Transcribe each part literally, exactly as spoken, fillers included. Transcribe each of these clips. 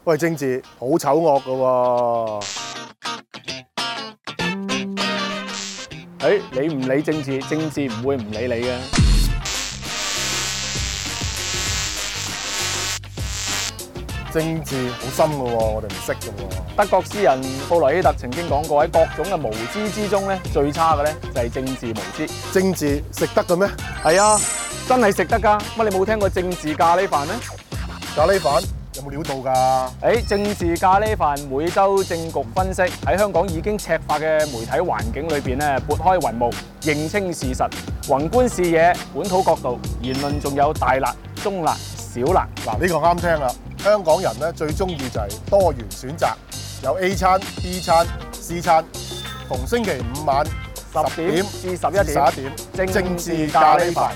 喂，政治好醜惡噶喎！ 誒，你唔理政治，政治唔會唔理你嘅。 政治好深噶喎，我哋唔識噶喎。 德國詩人布萊希特曾經講過，喺各種嘅無知之中咧，最差嘅咧就係政治無知。 政治食得嘅咩？ 係啊，真係食得㗎。乜你冇聽過政治咖喱飯咩？ 咖喱飯有冇料到㗎？ 誒，政治咖喱飯每週政局分析，喺香港已經赤化嘅媒體環境裏邊咧，撥開雲霧，認清事實，宏觀視野，本土角度，言論仲有大辣、中辣、小辣。 嗱，呢個啱聽啦。香港人咧最中意就係多元選擇，有 A 餐、B 餐、C 餐。逢星期五晚十點至十一點， 十一點政治咖喱飯。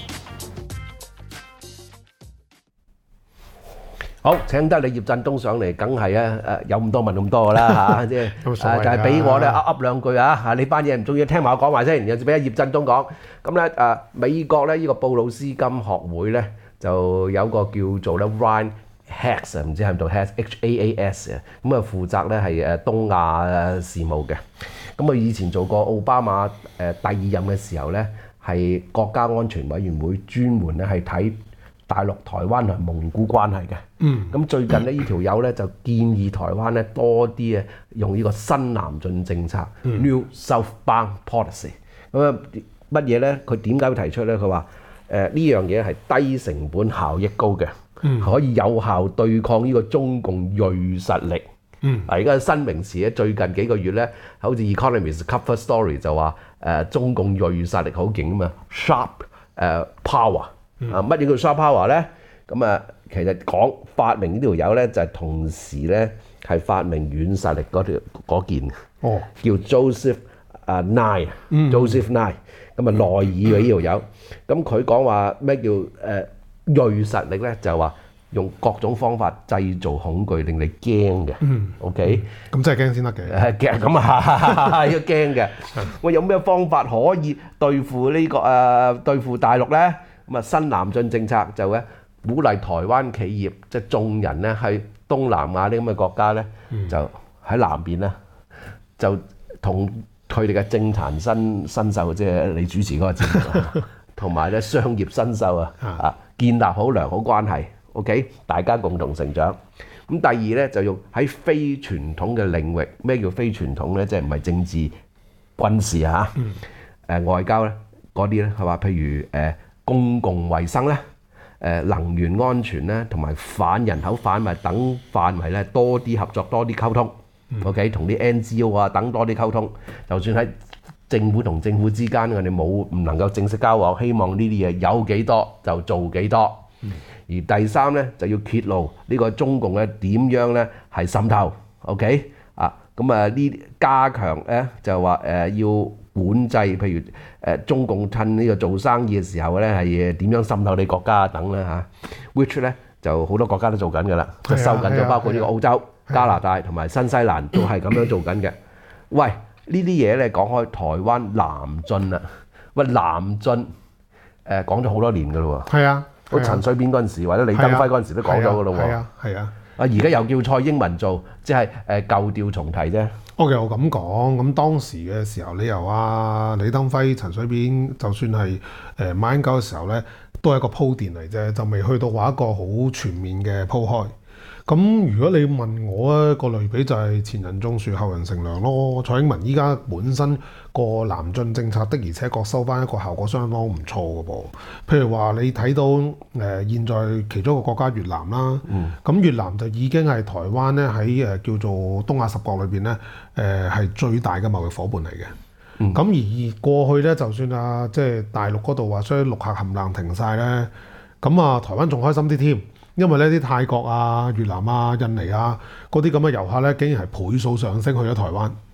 好，請得你葉振東上嚟，梗係啊誒有咁多問咁多噶啦嚇，即係誒就係俾我咧噏噏兩句啊嚇，你班嘢唔中意聽埋我講埋先，然後俾阿葉振東講。咁咧誒美國咧呢個布魯斯金學會咧就有個叫做咧 Ryan Haas 啊，唔知係咪讀 Haas H A A S 啊，咁啊負責咧係誒東亞事務嘅。咁佢以前做過奧巴馬誒第二任嘅時候咧，係國家安全委員會專門咧係睇大陸、台灣同蒙古關係嘅。嗯。咁最近咧，呢條友咧就建議台灣咧多啲啊用呢個新南進政策、嗯、New Southbound Policy。咁啊乜嘢咧？佢點解會提出咧？佢話誒呢樣嘢係低成本、效益高嘅，嗯、可以有效對抗呢個中共鋭實力。嗯。啊，而家新名詞咧，最近幾個月咧，好似 Economist cover story 就話誒、呃、中共鋭實力好勁啊嘛 ，sharp 誒、呃、power。啊，乜嘢叫 sharp power 咧？咁啊，其實講發明呢條友咧，就係、是、同時咧係發明軟實力嗰條嗰件，哦，叫 Joseph 啊 Nye，Joseph Nye，咁啊內爾嘅呢條友，咁佢講話咩叫誒鋭實力咧？就係話用各種方法製造恐懼，令你驚嘅。嗯 ，OK， 咁真係驚先得嘅。 係驚咁啊，要驚嘅。喂，有咩方法可以對付呢、這個誒、呃、對付大陸咧？咁啊，新南進政策就咧鼓勵台灣企業，即係眾人咧喺東南亞呢咁嘅國家咧，嗯、就喺南邊咧，就同佢哋嘅政壇新新秀，即係你主持嗰個節目，同埋咧商業新秀啊，啊建立好良好關係 ，OK， 大家共同成長。咁第二咧就用喺非傳統嘅領域，咩叫非傳統咧？即係唔係政治、軍事嚇，誒、嗯呃、外交咧嗰啲咧係嘛？譬如誒。呃公共衛生咧、誒能源安全咧，同埋反人口販賣等範圍咧，多啲合作，多啲溝通。嗯、OK， 同啲 N G O 啊等多啲溝通。就算喺政府同政府之間，我哋冇唔能夠正式交往，希望呢啲嘢有幾多就做幾多。嗯、而第三咧就要揭露呢個中共咧點樣咧係滲透。OK 啊，咁啊呢加強咧就話誒、呃、要。管制，譬如誒、呃、中共趁呢個做生意嘅時候咧，係點樣滲透你國家等咧嚇 ？which 咧就好多國家都做緊㗎啦，就收緊咗，包括呢個澳洲、加拿大同埋新西蘭都係咁樣做緊嘅。喂，呢啲嘢咧講開台灣南進啦，喂南進誒講咗好多年㗎咯喎。係啊，好陳水扁嗰陣時或者李登輝嗰陣時都講咗㗎咯喎。係啊，係啊。啊！而家又叫蔡英文做，即係誒舊調重提啫。 我又咁講，咁當時嘅時候，你由啊李登輝、陳水扁，就算係誒馬英九嘅時候咧，都係一個鋪墊嚟啫，就未去到話一個好全面嘅鋪開。咁如果你問我咧，個類比就係前人種樹，後人乘涼咯。蔡英文依家本身個南進政策的而且確收翻一個效果相當唔錯嘅噃。譬如話你睇到誒、呃、現在其中一個國家越南啦，咁、嗯、越南就已經係台灣咧喺誒叫做東亞十國裏邊咧誒係最大嘅貿易伙伴嚟嘅。咁、嗯、而過去咧，就算啊即係大陸嗰度話將陸客冚唪唥停晒咧，咁啊台灣仲開心啲添。因為呢啲泰國啊、越南啊、印尼啊嗰啲咁嘅遊客咧，竟然係倍數上升去咗台灣。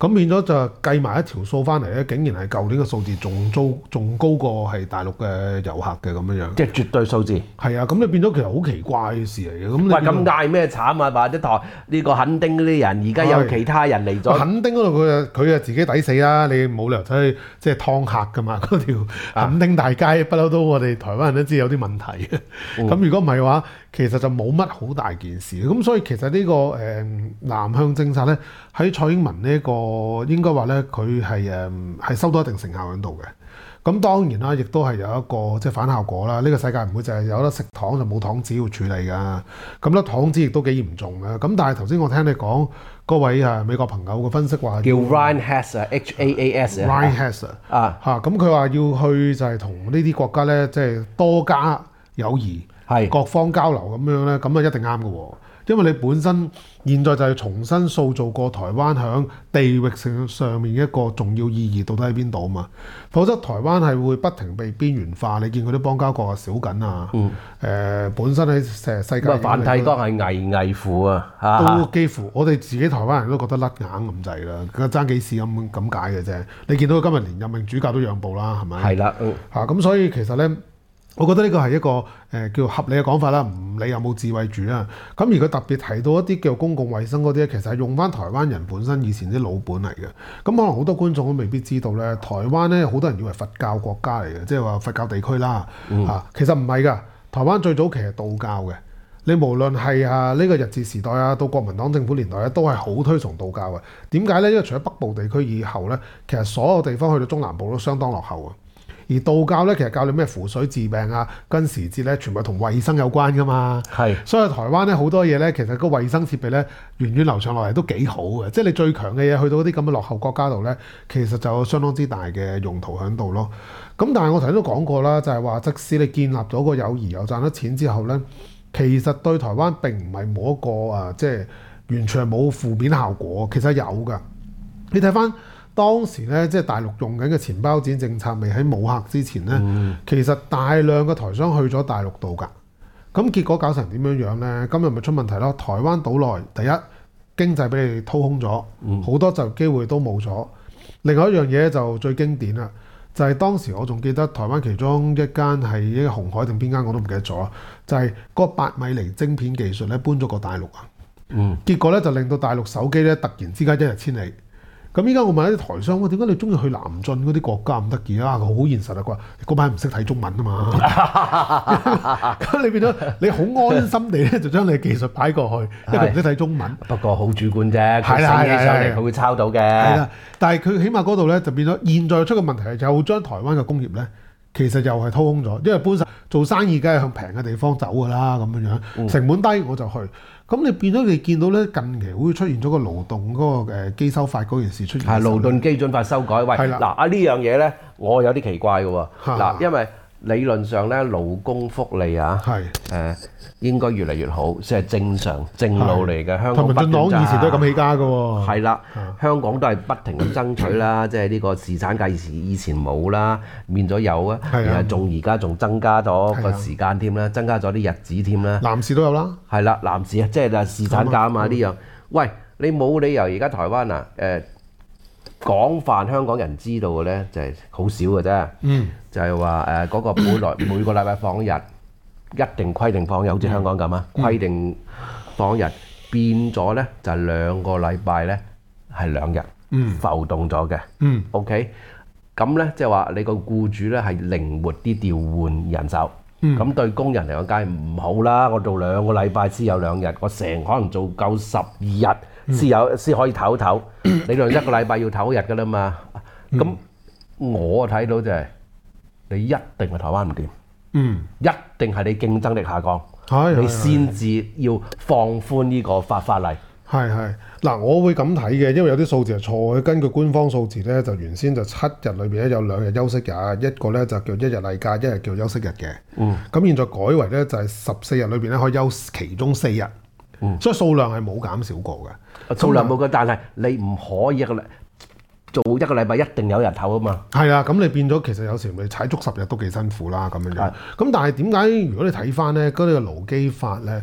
咁變咗就計埋一條數翻嚟咧，竟然係舊年嘅數字仲高仲高過係大陸嘅遊客嘅咁樣樣。 即係絕對數字。 係啊，咁你變咗其實好奇怪嘅事嚟嘅。咁你喂，咁嗌咩慘啊？或者台呢個墾丁嗰啲人，而家有其他人嚟咗。 墾丁嗰度佢啊佢啊自己抵死啦，你冇理由走去即係劏客噶嘛？嗰條墾丁大街不嬲都我哋台灣人都知有啲問題嘅。咁如果唔係嘅話，其實就冇乜好大件事。咁所以其實呢、呢個誒、呃、南向政策咧，喺蔡英文呢、呢個應該話咧，佢係誒係收到一定成效喺度嘅。咁當然啦，亦都係有一個即係反效果啦。呢、呢個世界唔會就係有得食糖就冇糖紙要處理㗎。咁咧糖紙亦都幾嚴重嘅。咁但係頭先我聽你講嗰位啊美國朋友嘅分析話， 叫 Ryan Hass 啊 ，H A A S 啊 ，Ryan Hass 啊嚇。咁佢話要去就係同呢啲國家咧，即係多加友誼，係各方交流咁樣咧，咁啊一定啱嘅喎。因為你本身現在就係重新塑造過台灣響地域性上面一個重要意義到底喺邊度啊嘛，否則台灣係會不停被邊緣化。你見佢啲邦交國啊少緊啊，誒、嗯呃、本身喺誒世界咁啊繁體都係危危乎啊， 都幾乎我哋自己台灣人都覺得甩硬咁滯啦，佢爭幾時咁咁解嘅啫。你見到佢今日連任命主教都讓步啦，係咪？ 係啦， 嚇咁、嗯、所以其實咧。我覺得呢個係一個誒、呃、叫合理嘅講法啦，唔理有冇智慧住啊。咁而佢特別提到一啲叫公共衛生嗰啲咧，其實係用翻台灣人本身以前啲老本嚟嘅。咁可能好多觀眾都未必知道咧，台灣咧好多人以為佛教國家嚟嘅，即係話佛教地區啦。嗯、啊，其實唔係㗎，台灣最早期係道教嘅。你無論係啊呢個日治時代啊，到國民黨政府年代咧，都係好推崇道教嘅。點解咧？因為除咗北部地區以後咧，其實所有地方去到中南部都相當落後啊。而道教咧，其實教你咩符水治病啊、跟時節咧，全部同衛生有關噶嘛。係，所以台灣咧好多嘢咧，其實個衛生設備咧源遠流長落嚟都幾好嘅。即係你最強嘅嘢去到嗰啲咁嘅落後國家度咧，其實就有相當之大嘅用途喺度咯。咁但係我頭先都講過啦，就係話即使你建立咗個友誼又賺得錢之後咧，其實對台灣並唔係冇一個啊，即係完全係冇負面效果。其實有㗎，你睇翻。當時咧，即係大陸用緊嘅錢包錢政策未喺武嚇之前咧，嗯、其實大量嘅台商去咗大陸度㗎。咁結果搞成點樣樣咧？今日咪出問題咯。台灣島內第一經濟俾你掏空咗，好、嗯、多就業機會都冇咗。另外一樣嘢就最經典啦，就係、是、當時我仲記得台灣其中一間係一個鴻海定邊間我都唔記得咗，就係、是、嗰八米厘晶片技術咧搬咗過大陸啊。嗯、結果咧就令到大陸手機咧突然之間一日千里。咁依家我問一啲台商，喂，點解你中意去南進嗰啲國家咁得意啊？佢好現實啊！佢話嗰班唔識睇中文啊嘛，咁你變咗你好安心地咧，就將你嘅技術擺過去，因為佢唔識睇中文。不過好主觀啫，佢寫起上嚟佢會抄到嘅。係啦，但係佢起碼嗰度咧就變咗，現在出嘅問題係又將台灣嘅工業咧，其實又係掏空咗，因為本身做生意梗係向平嘅地方走㗎啦，咁樣樣成本低我就去。咁你變咗你見到咧，近期會出現咗個勞動嗰個誒基收法嗰件事出現。係勞動基準法修改。喂，嗱啊呢樣嘢咧，我有啲奇怪嘅喎。嗱，因為理論上咧勞工福利啊，係誒應該越嚟越好，先係正常正路嚟嘅。香港民進黨以前都係咁起家嘅喎。係啦，香港都係不停咁爭取啦，即係呢個侍產假以前以前冇啦，變咗有啊，然後仲而家仲增加咗個時間添啦，增加咗啲日子添啦。男士都有啦。係啦，男士啊，即係啊侍產假啊嘛呢樣。喂，你冇理由而家台灣啊誒廣泛香港人知道嘅咧，就係好少嘅啫。嗯。就係話誒嗰個本來每個禮拜放一日，一定規定放日，好似香港咁啊，規定放一日變咗咧就係兩個禮拜咧係兩日，浮動咗嘅。嗯 OK，咁咧即係話你個僱主咧係靈活啲調換人手，咁對工人嚟講梗係唔好啦。我做兩個禮拜先有兩日，我成可能做夠十二日先有先可以唞唞。你兩一個禮拜要唞一日㗎啦嘛。咁我睇到就係。你一定係台灣唔掂，嗯，一定係你競爭力下降，係你先至要放寬呢個法法例。係係嗱，我會咁睇嘅，因為有啲數字係錯嘅。根據官方數字咧，就原先就七日裏邊咧有兩日休息日，一個咧就叫一日例假，一日叫休息日嘅。嗯，咁現在改為咧就係十四日裏邊咧可以休其中四日，嗯，所以數量係冇減少過嘅。數量冇嘅，但係你唔可以一個做一個禮拜一定有日頭啊嘛，係啊，咁你變咗其實有時咪踩足十日都幾辛苦啦咁樣樣。咁但係點解如果你睇翻咧嗰啲嘅勞基法咧，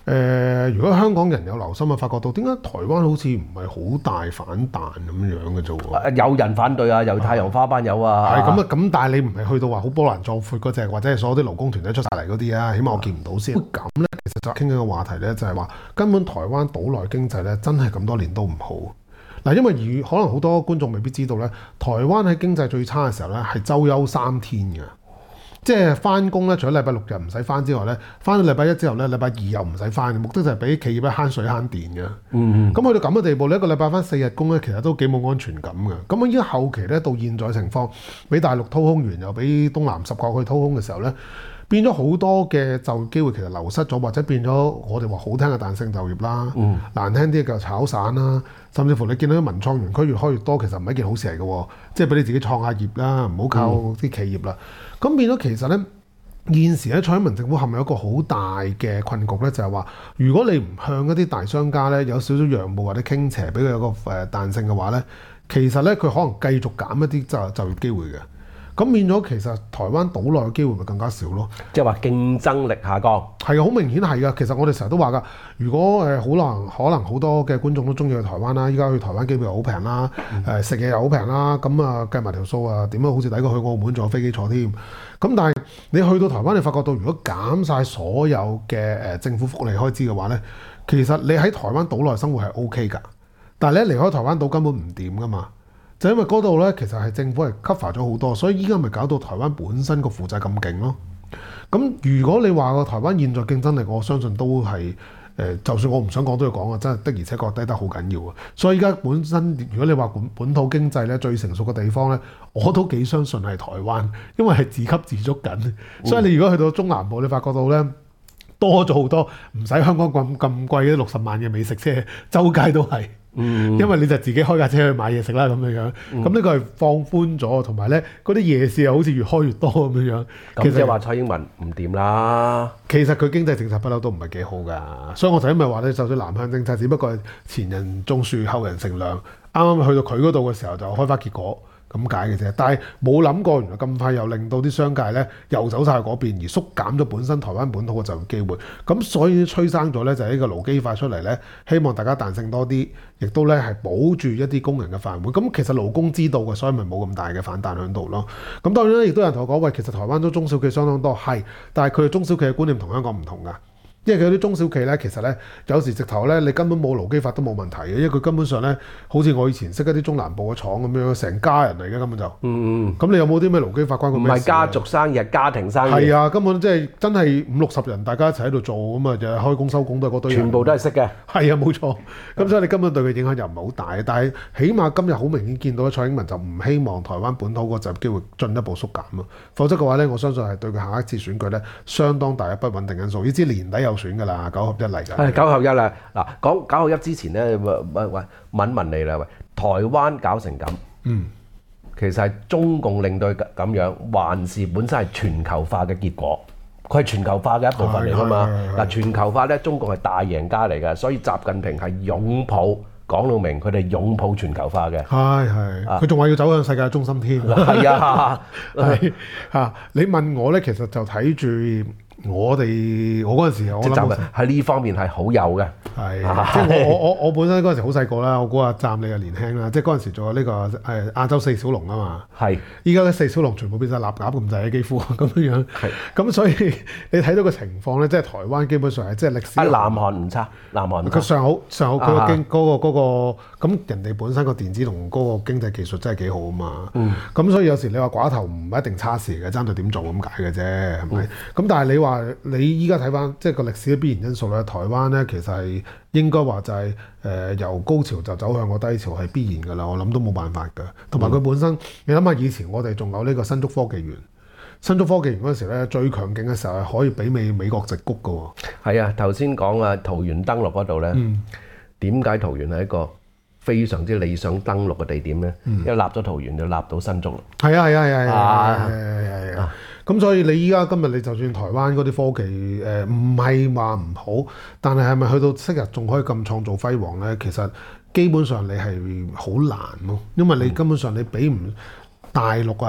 呃，如果香港人有留心啊，發覺到點解台灣好似唔係好大反彈咁樣嘅啫喎？ 有人反對啊，有太陽花班有啊。 係咁啊，咁但係你唔係去到話好波瀾壯闊嗰隻，或者係所有啲勞工團體出晒嚟嗰啲啊，起碼我見唔到先。咁咧，其實就傾緊個話題咧，就係話根本台灣島內經濟咧，真係咁多年都唔好。嗱，因為如可能好多觀眾未必知道咧，台灣喺經濟最差嘅時候咧，係週休三天嘅。即係翻工咧，除咗禮拜六日唔使翻之外咧，翻到禮拜一之後咧，禮拜二又唔使翻嘅，目的就係俾企業咧慳水慳電嘅。嗯，咁去到咁嘅地步，你一個禮拜翻四日工咧，其實都幾冇安全感嘅。咁啊，依家後期咧到現在情況，俾大陸掏空完，又俾東南十國去掏空嘅時候咧，變咗好多嘅就業機會其實流失咗，或者變咗我哋話好聽嘅彈性就業啦，嗯、難聽啲嘅炒散啦，甚至乎你見到啲文創園區越開越多，其實唔係一件好事嚟嘅，即係俾你自己創下業啦，唔好靠啲企業啦。咁、嗯、變咗其實咧，現時咧蔡英文政府陷入一個好大嘅困局咧，就係話，如果你唔向一啲大商家咧有少少讓步或者傾斜，俾佢有個誒彈性嘅話咧，其實咧佢可能繼續減一啲就就業機會嘅。咁變咗，其實台灣島內嘅機會咪更加少咯。 即係話競爭力下降。係啊，好明顯係噶。其實我哋成日都話噶，如果誒好難，可能好多嘅觀眾都中意去台灣啦。依家去台灣機票又好平啦，誒食嘢又好平啦。咁啊計埋條數啊，點樣好似抵過去澳門坐飛機坐添。咁但係你去到台灣，你發覺到如果減晒所有嘅誒政府福利開支嘅話咧，其實你喺台灣島內生活係 O K 㗎。但係你一離開台灣島根本唔掂㗎嘛。就因為嗰度咧，其實係政府係 cover 咗好多，所以依家咪搞到台灣本身個負債咁勁咯。咁如果你話個台灣現在競爭力，我相信都係誒、呃，就算我唔想講都要講啊，真係的而且確低得好緊要啊。所以依家本身，如果你話本本土經濟咧最成熟嘅地方咧，我都幾相信係台灣，因為係自給自足緊。所以你如果去到中南部，你發覺到咧多咗好多唔使香港咁咁貴嘅六十萬嘅美食車，周街都係。嗯，因為你就自己開架車去買嘢食啦咁樣樣，咁呢個係放寬咗，同埋咧嗰啲夜市又好似越開越多咁樣樣。 咁即係話蔡英文唔掂啦。 其實佢經濟政策不嬲都唔係幾好㗎，所以我頭先咪話咧，就算南向政策，只不過係前人種樹後人乘涼，啱啱去到佢嗰度嘅時候就開花結果。咁解嘅啫，但係冇諗過原來咁快又令到啲商界咧又走晒去嗰邊，而縮減咗本身台灣本土嘅就業機會。咁所以催生咗咧就係呢個勞基法出嚟咧，希望大家彈性多啲，亦都咧係保住一啲工人嘅飯碗。咁其實勞工知道嘅，所以咪冇咁大嘅反彈喺度咯。咁當然咧，亦都有人同我講，喂，其實台灣都中小企相當多，係，但係佢哋中小企嘅觀念同香港唔同㗎。因為佢啲中小企咧，其實咧有時直頭咧，你根本冇勞基法都冇問題嘅，因為佢根本上咧，好似我以前識一啲中南部嘅廠咁樣，成家人嚟嘅根本就。嗯嗯。咁你有冇啲咩勞基法關佢咩事？ 唔係家族生意，係家庭生意。 係啊，根本即係真係五六十人，大家一齊喺度做咁啊，就係開工收工都係嗰堆人。 全部都係識嘅。係啊，冇錯。咁所以你根本對佢影響又唔係好大，但係起碼今日好明顯見到蔡英文就唔希望台灣本土個就業機會進一步縮減咯。否則嘅話咧，我相信係對佢下一次選舉咧相當大嘅不穩定因素。你知年底有選㗎啦，九。一嚟㗎， 係九合一啦。嗱，講九合一之前咧，喂喂喂，問問你啦，喂，台灣搞成咁，嗯，其實係中共令到咁樣，還是本身係全球化嘅結果？佢係全球化嘅一部分嚟㗎嘛。嗱，全球化咧，中共係大贏家嚟㗎，所以習近平係擁抱。講到明，佢哋擁抱全球化嘅， 係係，佢仲話要走向世界中心添。 係啊，係嚇。你問我咧，其實就睇住我哋，我嗰陣時我諗喺呢方面係好有嘅。 係，即係我我我我本身嗰陣時好細個啦，我估阿湛你又年輕啦，即係嗰陣時仲有呢個誒亞洲四小龍啊嘛。係，依家咧四小龍全部變晒臘鴨咁滯嘅幾乎咁樣樣。係，咁所以你睇到個情況咧，即係台灣基本上係即係歷史。啊，南韓唔差，南韓佢上好上好，佢個經嗰個嗰個咁人哋本身個電子同嗰個經濟技術真係幾好啊嘛。嗯。咁所以有時你話寡頭唔一定差事嘅，爭在點做咁解嘅啫，係咪？咁但係你話你依家睇翻即係個歷史嘅必然因素咧，台灣咧其實係應該話就係誒由高潮就走向個低潮係必然㗎啦，我諗都冇辦法㗎。同埋佢本身，你諗下以前我哋仲有呢個新竹科技園，新竹科技園嗰陣時咧最強勁嘅時候係可以媲美美國矽谷㗎喎。 係啊，頭先講啊桃園登陸嗰度咧，點解桃園係一個非常之理想登陸嘅地點咧？因為立咗桃園就立到新竹啦。 係啊係啊係啊係啊係啊！咁所以你依家今日你就算台灣嗰啲科技誒唔係話唔好，但係係咪去到昔日仲可以咁創造輝煌咧？其實基本上你係好難咯，因為你根本上你比唔大陸啊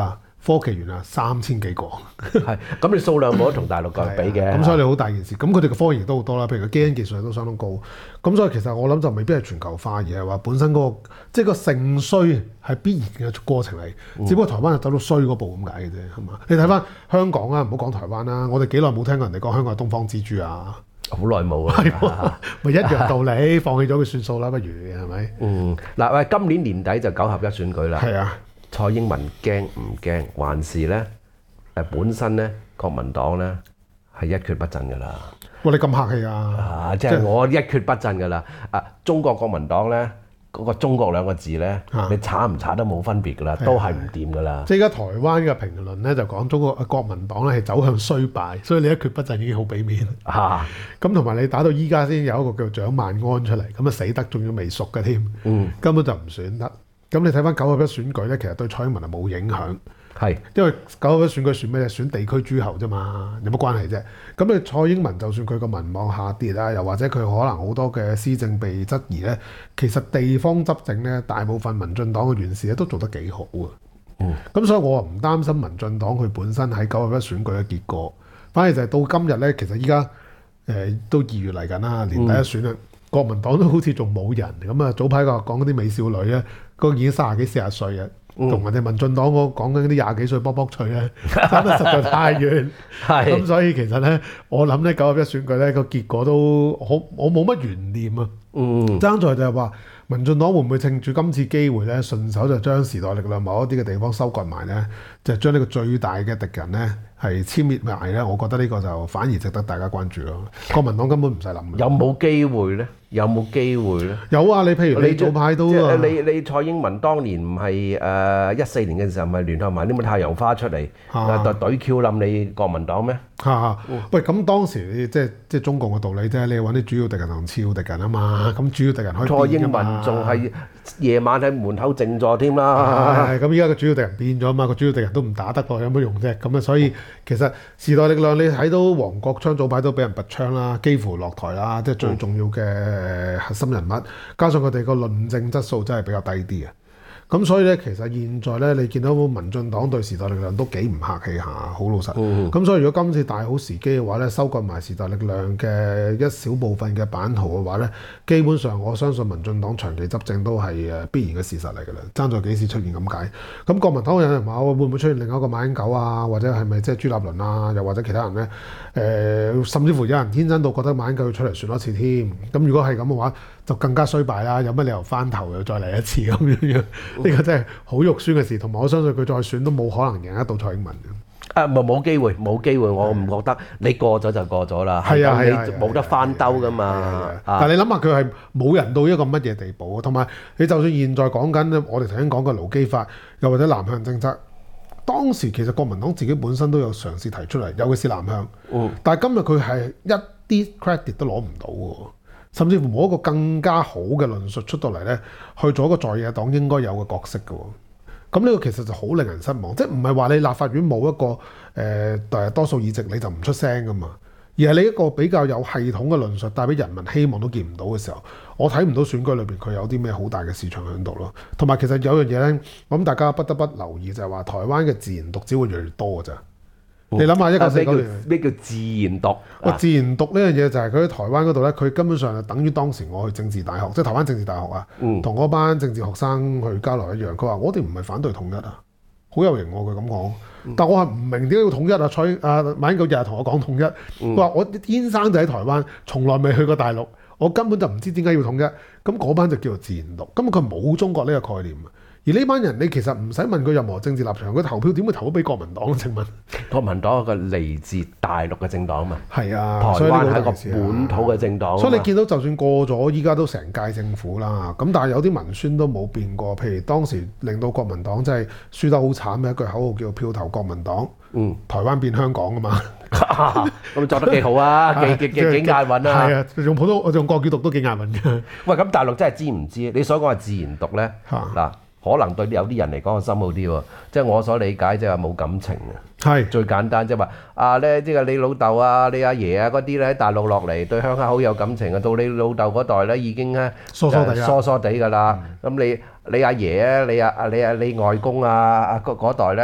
科技園啊三千幾個。 係咁，你數量冇得同大陸夠比嘅。 咁所以你好大件事。咁佢哋嘅科研亦都好多啦，譬如個基因技術亦都相當高。咁所以其實我諗就未必係全球化，而係話本身嗰、嗰個即係個盛衰係必然嘅過程嚟。嗯、只不過台灣係走到衰嗰步咁解嘅啫，係嘛？你睇翻香港啊，唔好講台灣啦，我哋幾耐冇聽過人哋講香港係東方之珠啊？ 好耐冇啊， 咪一樣道理，放棄咗佢算數啦，不如係咪？ 嗯，嗱喂，今年年底就九合一選舉啦。 係啊， 蔡英文驚唔驚？還是咧誒本身咧國民黨咧係一蹶不振㗎啦。 哇！你咁客氣啊？ 啊，即係我一蹶不振㗎啦。啊，中國國民黨咧。嗰個中國兩個字咧，啊、你查唔查都冇分別㗎啦，都係唔掂㗎啦。 即係而家台灣嘅評論咧就講中國國民黨咧係走向衰敗，所以你一蹶不振已經好俾面。嚇！咁同埋你打到依家先有一個叫蔣萬安出嚟，咁啊死得仲要未熟嘅添，嗯、根本就唔選得。咁你睇翻九合一選舉咧，其實對蔡英文係冇影響。係，因為九合一選舉選咩咧？選地區諸侯啫嘛，有乜關係啫？咁你蔡英文就算佢個民望下跌啦，又或者佢可能好多嘅施政被質疑咧，其實地方執政咧，大部分民進黨嘅元士咧都做得幾好啊。嗯，咁所以我唔擔心民進黨佢本身喺九合一選舉嘅結果，反而就係到今日咧，其實依家誒都二月嚟緊啦，年底一選啦，嗯、國民黨都好似仲冇人咁啊！早排個講嗰啲美少女咧，嗰個已經三十幾四十歲啊。同人哋民進黨嗰講緊啲廿幾歲卜卜脆咧，爭得實在太遠。係咁，所以其實咧，我諗咧九合一選舉咧個結果都好，我冇乜懸念啊。嗯，爭在就係話民進黨會唔會趁住今次機會咧，順手就將時代力量某一啲嘅地方收割埋咧，就將呢個最大嘅敵人咧係殲滅埋咧。我覺得呢個就反而值得大家關注咯。國民黨根本唔使諗。有冇機會咧？有冇機會咧？有啊！你譬如你早排都啊，你你蔡英文當年唔係誒一四年嘅時候，咪聯合埋啲乜太陽花出嚟，誒隊 Q 冧你國民黨咩？嚇嚇！喂，咁當時你即係即係中共嘅道理啫，你揾啲主要敵人同次要敵人啊嘛。咁主要敵人可以蔡英文仲係夜晚喺門口靜坐添啦。係咁，依家個主要敵人變咗啊嘛，個主要敵人都唔打得喎，有乜用啫？咁啊，所以其實時代力量你睇到黃國昌早排都俾人拔槍啦，幾乎落台啦，即係最重要嘅。誒核心人物，加上佢哋個論證質素真係比較低啲嘅，咁所以咧，其實現在咧，你見到民進黨對時代力量都幾唔客氣下，好老實。咁、嗯、所以如果今次大好時機嘅話咧，收割埋時代力量嘅一小部分嘅版圖嘅話咧，基本上我相信民進黨長期執政都係誒必然嘅事實嚟㗎啦。爭在幾時出現咁解？咁國民黨有人話會唔會出現另一個馬英九啊？或者係咪即係朱立倫啊？又或者其他人咧？誒、呃，甚至乎有人天真到覺得馬英九要出嚟選多次添。咁如果係咁嘅話，就更加衰敗啦！有乜理由翻頭又再嚟一次咁樣樣？呢個真係好肉酸嘅事，同埋我相信佢再選都冇可能贏得到蔡英文嘅。誒，冇冇機會，冇機會，我唔覺得你過咗就過咗啦。係啊，係啊，冇得翻兜噶嘛。但係你諗下，佢係冇人到一個乜嘢地步，同埋你就算現在講緊我哋頭先講嘅勞基法，又或者南向政策，當時其實國民黨自己本身都有嘗試提出嚟，尤其是南向。嗯。但係今日佢係一啲 credit 都攞唔到喎。甚至乎冇一個更加好嘅論述出到嚟咧，去做一個在野黨應該有嘅角色嘅喎。咁呢個其實就好令人失望，即係唔係話你立法院冇一個誒誒、呃、多數議席你就唔出聲噶嘛，而係你一個比較有系統嘅論述帶俾人民希望都見唔到嘅時候，我睇唔到選舉裏邊佢有啲咩好大嘅市場喺度咯。同埋其實有樣嘢咧，我諗大家不得不留意就係話台灣嘅自然獨只會越嚟越多㗎咋。你諗下一九四九年咩叫自然獨？哇！自然獨呢樣嘢就係佢喺台灣嗰度咧，佢根本上係等於當時我去政治大學，即係台灣政治大學啊，同嗰、嗯、班政治學生去交流一樣。佢話：我哋唔係反對統一啊，好有型喎！佢咁講，但我係唔明點解要統一啊？蔡啊馬英九日日同我講統一，佢話、嗯、我天生就喺台灣，從來未去過大陸，我根本就唔知點解要統一。咁嗰班就叫做自然獨，根本佢冇中國呢個概念。而呢班人，你其實唔使問佢任何政治立場，佢投票點會投俾國民黨？請問，國民黨係個嚟自大陸嘅政黨嘛？係啊，台灣係一個本土嘅政黨。所以你見到就算過咗，依家都成屆政府啦。咁但係有啲文宣都冇變過。譬如當時令到國民黨真係輸得好慘嘅一句口號叫票投國民黨。嗯，台灣變香港啊嘛。咁作得幾好啊，幾幾幾幾押韻啊。係啊，用普通用國語讀都幾押韻嘅。喂，咁大陸真係知唔知？你所講係自然獨咧？嗱。可能對有啲人嚟講個心好啲喎，即係我所理解即係冇感情嘅，係最簡單即係話啊咧，即係你老豆啊、你阿爺啊嗰啲咧喺大陸落嚟對鄉下好有感情啊，到你老豆嗰代咧已經咧疏疏地疏疏地㗎啦。咁你你阿爺啊、你阿你阿你外公啊啊嗰代咧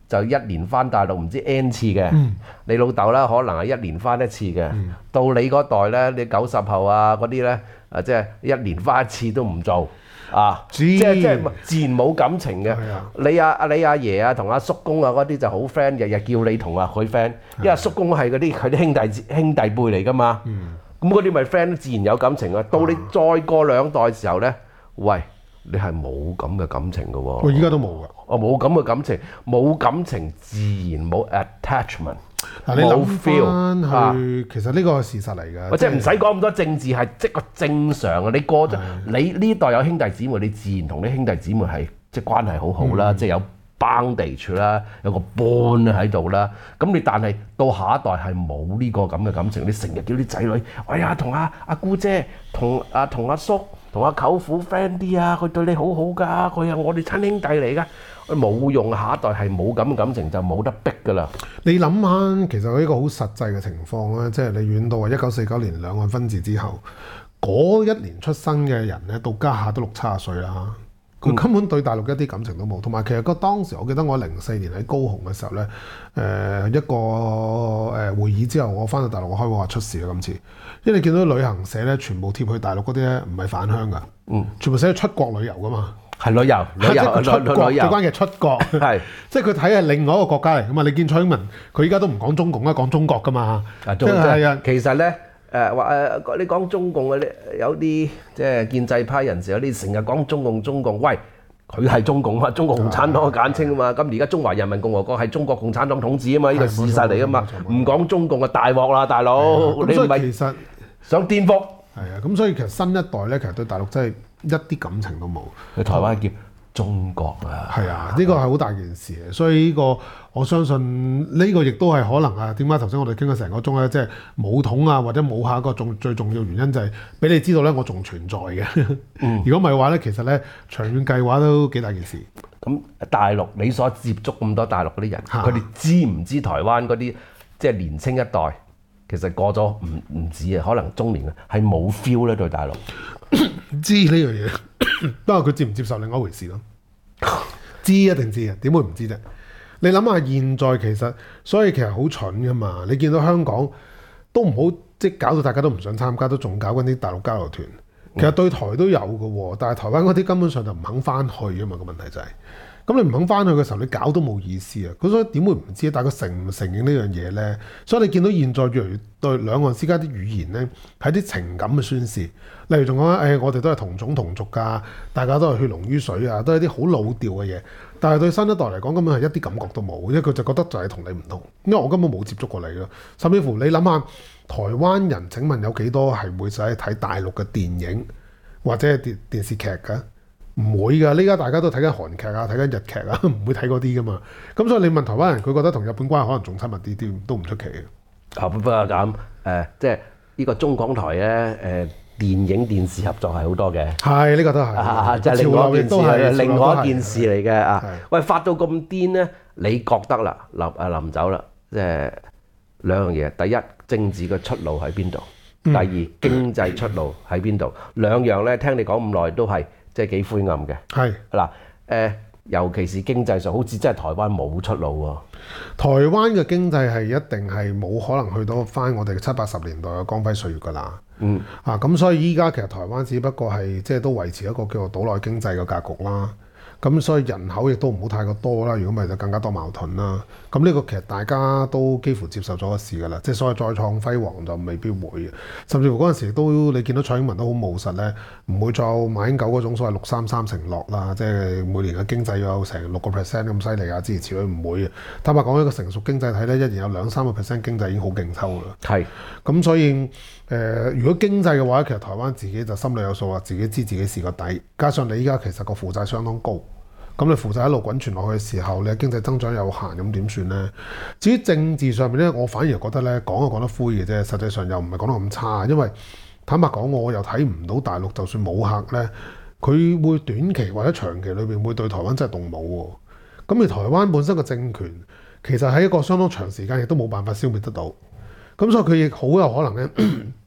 就一年翻大陸唔知 N 次嘅， 嗯你老豆啦可能係一年翻一次嘅， 嗯到你嗰代咧，你九十後啊嗰啲咧，啊即係一年翻一次都唔做啊， 知即係即係自然冇感情嘅。 係啊你阿阿你阿爺啊同阿叔公啊嗰啲就好 friend，日日叫你同啊佢 friend，因為阿叔公係嗰啲佢啲兄弟兄弟輩嚟噶嘛，咁嗰啲咪 friend 自然有感情啊。到你再過兩代時候咧，喂，你係冇咁嘅感情嘅喎。 我依家都冇㗎。 我冇咁嘅感情，冇感情自然冇 attachment， 嗱，你冇諗 feel 啊翻去，其實呢個係事實嚟㗎。 或者唔使講咁多政治，係即個正常啊！你過咗你呢代有兄弟姊妹，你自然同啲兄弟姊妹係即關係好好啦，即係有 bondage 啦，有個 bond 喺度啦。咁你但係到下一代係冇呢個咁嘅感情，你成日叫啲仔女，哎呀同阿阿姑姐，同阿同阿叔，同阿舅父 friend 啲啊，佢對你好好㗎，佢係我哋親兄弟嚟㗎。冇用，下一代係冇咁嘅感情就冇得逼㗎啦。 你諗下，其實呢個好實際嘅情況咧，即係你遠到話一九四九年兩岸分治之後，嗰一年出生嘅人咧，到家下都六七十歲啦。佢根本對大陸一啲感情都冇，同埋其實個當時我記得我零四年喺高雄嘅時候咧，誒、呃、一個誒會議之後，我翻到大陸我開會話出事啦今次，因為你見到旅行社咧全部貼去大陸嗰啲咧唔係返鄉㗎，嗯，全部寫出國旅遊㗎嘛。 係旅遊，旅遊， 出國，最旅遊關鍵係出國， 係即係佢睇係另外一個國家嚟噶嘛。你見蔡英文佢依家都唔講中共啦，講中國噶嘛。 啊， 即係啊， 其實咧誒話誒，你講中共嗰啲有啲即係建制派人士有啲成日講中共中共，喂，佢係中共啊，中國共產黨嘅簡稱啊嘛。咁而家中華人民共和國係中國共產黨統治啊嘛，呢個事實嚟噶嘛。唔講中共嘅大鑊啦，大佬，你唔係其實想顛覆？ 係啊，咁所以其實新一代咧，其實對大陸真係一啲感情都冇。 佢台灣叫中國啊， 係啊，呢個係好大件事嘅，所以呢個我相信呢個亦都係可能啊。點解頭先我哋傾咗成個鐘咧，即係武統啊，或者武下一個重最重要原因就係俾你知道咧，我仲存在嘅。如果唔係話咧，其實咧長遠計劃都幾大件事。 咁大陸你所接觸咁多大陸嗰啲人，佢哋知唔知台灣嗰啲即係年青一代其實過咗唔唔止啊，可能中年啊，係冇 feel 咧對大陸。 知呢樣嘢，不過佢接唔接受另外一回事咯。知一定知啊，點會唔知啫？你諗下現在其實，所以其實好蠢噶嘛。你見到香港都唔好，即係搞到大家都唔想參加，都仲搞緊啲大陸交流團。其實對台都有嘅喎，但係台灣嗰啲根本上就唔肯翻去啊嘛。個問題就係、是，咁你唔肯翻去嘅時候，你搞都冇意思啊。咁所以點會唔知？但係佢承唔承認呢樣嘢咧？所以你見到現在越嚟越對兩岸之間啲語言咧，係啲情感嘅宣示。例如仲講誒，我哋都係同種同族㗎，大家都係血濃於水啊，都係啲好老調嘅嘢。但係對新一代嚟講，根本係一啲感覺都冇，因為佢就覺得就係同你唔同，因為我根本冇接觸過你咯。甚至乎你諗下，台灣人請問有幾多係會使睇大陸嘅電影或者係電電視劇㗎？唔會㗎，呢家大家都睇緊韓劇啊，睇緊日劇啊，唔會睇嗰啲㗎嘛。咁所以你問台灣人，佢覺得同日本關係可能仲親密啲啲，都唔出奇嘅。 啊，不過咁誒，即係呢個中港台咧誒。呃電影電視合作係好多嘅， 係呢、呢個都係， 啊、就係、是、另外一件事，係另外一件事嚟嘅啊！喂，發到咁癲咧，你覺得啦？臨啊臨走啦，即係兩樣嘢。第一，政治嘅出路喺邊度？第二，經濟出路喺邊度？兩樣咧，聽你講咁耐都係即係幾灰暗嘅。係嗱誒，尤其是經濟上，好似真係台灣冇出路喎。 台灣嘅經濟係一定係冇可能去到翻我哋七八十年代嘅光輝歲月㗎啦。嗯啊，咁所以依家其實台灣只不過係即係都維持一個叫做島內經濟嘅格局啦。咁所以人口亦都唔好太過多啦，如果唔係就更加多矛盾啦。咁呢個其實大家都幾乎接受咗嘅事㗎啦，即係所謂再創輝煌就未必會嘅。甚至乎嗰陣時都你見到蔡英文都好務實咧，唔會再有馬英九嗰種所謂六三三承諾啦，即係每年嘅經濟有成六個 percent 咁犀利啊，諸如此類唔會嘅。坦白講，一個成熟經濟體咧，一年有兩三個 percent 經濟已經好勁抽啦。係，咁所以誒、呃，如果經濟嘅話，其實台灣自己就心裏有數啦，自己知自己是個底。加上你依家其實個負債相當高。咁你負債一路滾存落去嘅時候，你經濟增長有限，咁點算呢？至於政治上面咧，我反而覺得咧講就講得灰嘅啫，實際上又唔係講得咁差。因為坦白講，我又睇唔到大陸就算冇客咧，佢會短期或者長期裏邊會對台灣真係動武喎。咁而台灣本身嘅政權其實喺一個相當長時間亦都冇辦法消滅得到。咁所以佢亦好有可能咧，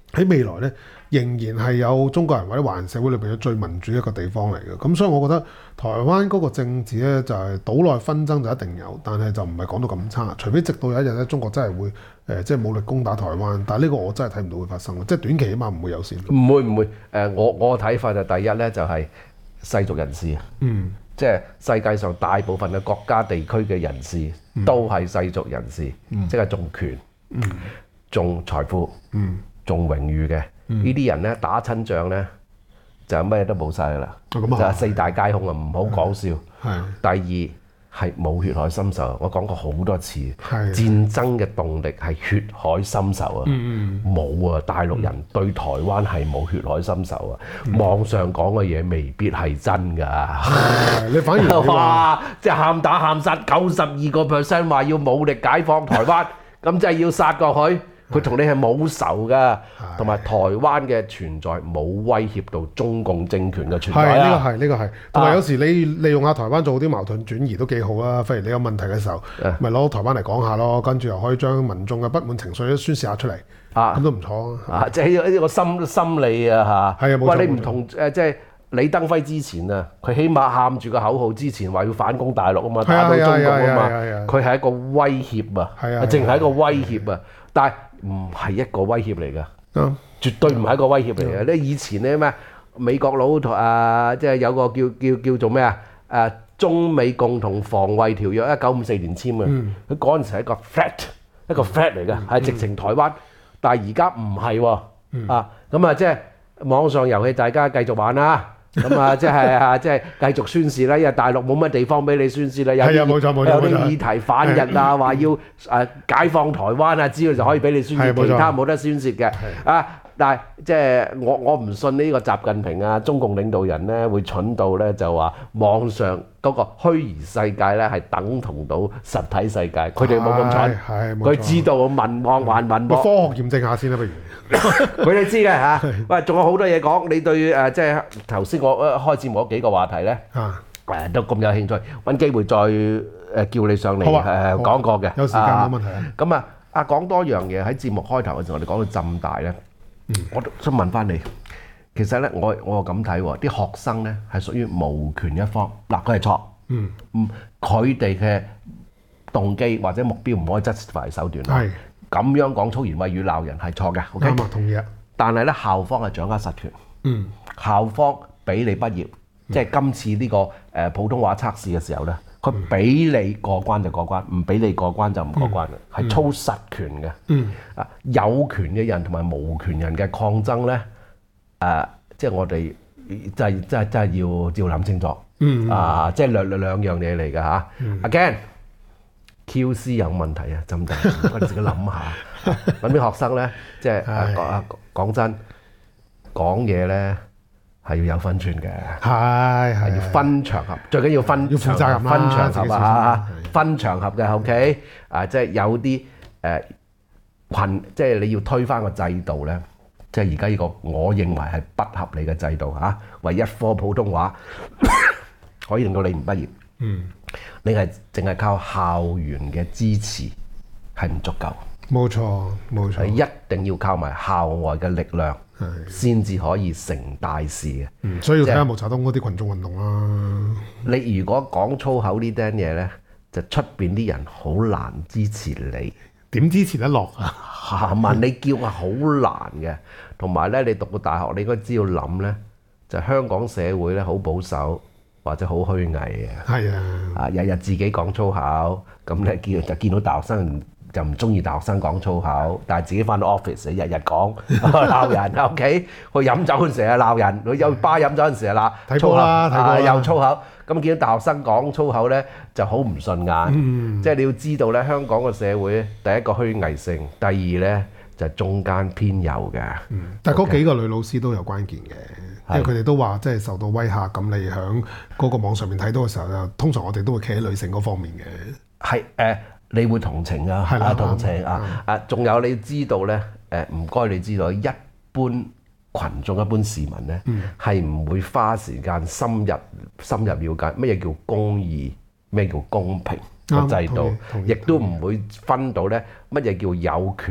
喺未來咧，仍然係有中國人或者華人社會裏邊最民主一個地方嚟嘅。咁所以我覺得台灣嗰個政治咧就係島內紛爭就一定有，但係就唔係講到咁差。除非直到有一日咧，中國真係會誒、呃、即係武力攻打台灣，但係呢個我真係睇唔到會發生，即係短期起碼唔會有先。 唔會唔會誒、呃？我我嘅睇法就第一咧就係、是、世俗人士， 嗯， 即係世界上大部分嘅國家地區嘅人士、嗯、都係世俗人士，嗯、即係重權、嗯、重財富、嗯、重榮譽嘅。嗯、呢啲人咧打親仗咧就咩都冇晒啦，就係四大皆空啊！唔好講笑。第二係冇血海深仇，我講過好多次，戰爭嘅動力係血海深仇啊！冇、嗯、啊！大陸人對台灣係冇血海深仇啊！嗯、網上講嘅嘢未必係真㗎。 你反而哇！即係喊打喊殺，九十二個 percent 話要武力解放台灣，咁即係要殺過佢。佢同你係冇仇㗎，同埋台灣嘅存在冇威脅到中共政權嘅存在啊！ 係呢個係呢個係，同埋有時你利用下台灣做啲矛盾轉移都幾好啊！譬如你有問題嘅時候，咪攞台灣嚟講下咯，跟住又可以將民眾嘅不滿情緒都宣泄下出嚟，咁都唔錯啊！即係呢個心心理啊嚇。係啊，冇錯。喂，你唔同誒，即係李登輝之前啊，佢起碼喊住個口號之前話要反攻大陸啊嘛，打到中國啊嘛，佢係一個威脅啊，淨係一個威脅啊，但係唔係一個威脅嚟㗎，嗯、絕對唔係一個威脅嚟嘅。你、嗯、以前咧咩美國佬同啊，即係有個叫叫叫做咩啊？誒中美共同防衛條約，一九五四年簽嘅。佢嗰陣時係一個 threat，一個 threat 嚟嘅，係、嗯、直情台灣。但係而家唔係喎，嗯、啊咁啊，即係網上遊戲，大家繼續玩啦。咁啊，即係啊，即係繼續宣示啦，因為大陸冇乜地方俾你宣示啦，有啲有啲議題反日啊，話要誒解放台灣啊之類就可以俾你宣示，其他冇得宣泄嘅。啊，但係即係我我唔信呢個習近平啊，中共領導人咧會蠢到咧就話網上嗰個虛擬世界咧係等同到實體世界，佢哋冇咁蠢，佢知道民望還民望。 科學驗證下先啦，不如。 佢哋知嘅嚇，喂，仲有好多嘢講。你對誒即係頭先我開節目嗰幾個話題咧，誒都咁有興趣，揾機會再誒叫你上嚟誒講過嘅。 有時間冇問題啊。 咁啊，啊講多樣嘢喺節目開頭嘅時候，我哋講到浸大咧，我都想問翻你，其實咧我我咁睇喎，啲學生咧係屬於無權一方，嗱佢係錯，嗯嗯，佢哋嘅動機或者目標唔可以 justify 手段啦。咁樣講粗言穢語鬧人係錯嘅 ，OK？ 啱啊，同意啊。 但係咧，校方係掌握實權。嗯。校方俾你畢業，嗯、即係今次呢、這個誒、呃、普通話測試嘅時候咧，佢俾你過關就過關，唔俾你過關就唔過關嘅，係、嗯、操實權嘅。嗯。啊，有權嘅人同埋無權人嘅抗爭咧，誒、呃，即係我哋真係真係真係要要諗清楚。嗯。啊，即係兩兩樣嘢嚟㗎嚇。嗯、Again。Q C 有問題啊，浸大，我哋自己諗下。揾啲學生咧，即係講啊講真，講嘢咧係要有分寸嘅，係係要分場合，最緊要分要負責任啦， 分場合啊，分場合嘅 OK 啊，即係有啲誒群，即係你要推翻個制度咧，即係而家呢個我認為係不合理嘅制度嚇，為一科普通話可以令到你唔畢業。嗯。你係淨係靠校園嘅支持係唔足夠， 冇錯冇錯， 係一定要靠埋校外嘅力量，先至可以成大事嘅。 嗯，所以要睇下毛澤東嗰啲群眾運動啦。 你如果講粗口呢啲嘢咧，就出邊啲人好難支持你。 點支持得落啊？ 係嘛，你叫係好難嘅。同埋咧，你讀過大學，你應該知道諗咧，就香港社會咧好保守。或者好虛偽嘅，係啊，啊日日自己講粗口，咁咧見就見到大學生就唔中意大學生講粗口，但係自己翻到 office 日日講鬧人 ，OK？去飲酒嗰陣時啊鬧人，去有巴飲酒嗰陣時啊鬧粗口啊又粗口，咁見到大學生講粗口咧就好唔順眼，嗯、即係你要知道咧，香港個社會咧第一個虛偽性，第二咧就係、中間偏右嘅， 嗯、但係嗰幾個女老師都有關鍵嘅。因為佢哋都話，即係受到威嚇，咁你喺嗰個網上面睇到嘅時候，就通常我哋都會企喺女性嗰方面嘅。係誒、 呃，你會同情啊，係啦，同情啊，啊，仲有你知道咧，誒唔該，你知道一般群眾、一般市民咧，係唔、嗯、會花時間深入深入了解乜嘢叫公義，咩叫公平個制度，亦都唔會分到咧乜嘢叫有權。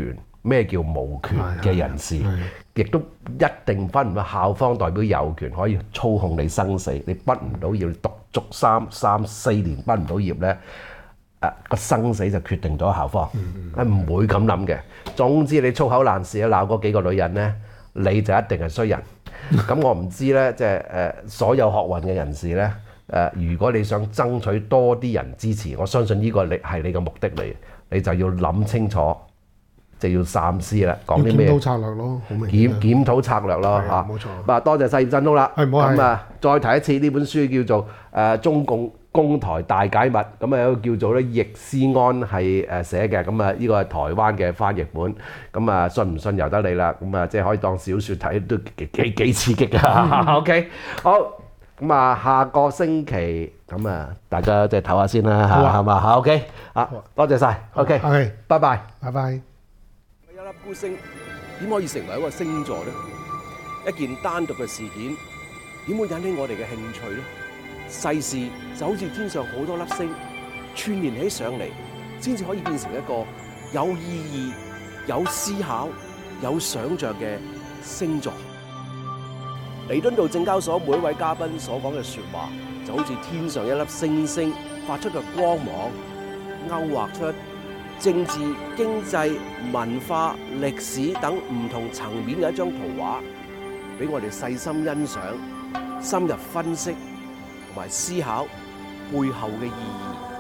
咩叫無權嘅人士， 係亦都一定分唔到校方代表有權可以操控你生死，你畢唔到業，讀足三三四年畢唔到業咧，誒個生死就決定咗校方，係唔會咁諗嘅。總之你粗口爛舌鬧嗰幾個女人咧，你就一定係衰人。咁我唔知咧，即係誒所有學運嘅人士咧，誒如果你想爭取多啲人支持，我相信呢個你係你嘅目的嚟，你就要諗清楚。就要三思啦，講啲咩？ 檢討策略咯，好明檢顯。 檢討策略咯嚇， 冇錯。 嗱，多謝晒葉振東啦。 係唔好客氣咁啊，再提一次呢本書叫做誒《中共攻台大解密》，咁啊有個叫做咧易思安係誒寫嘅，咁啊呢個係台灣嘅翻譯本，咁啊信唔信由得你啦，咁啊即係可以當小説睇，都幾幾幾刺激㗎。OK，好，咁啊下個星期咁啊大家即係唞下先啦嚇，係嘛嚇 OK，啊多謝晒 OK， OK， 拜拜， 拜拜。 一粒孤星點可以成為一個星座呢？一件單獨嘅事件點會引起我哋嘅興趣呢？世事就好似天上好多粒星串連起上嚟，先至可以變成一個有意義、有思考、有想像嘅星座。彌敦道證交所每一位嘉賓所講嘅説話，就好似天上一粒星星發出嘅光芒，勾畫出政治、經濟、文化、歷史等唔同層面嘅一張圖畫，俾我哋細心欣賞、深入分析同埋思考背後嘅意義。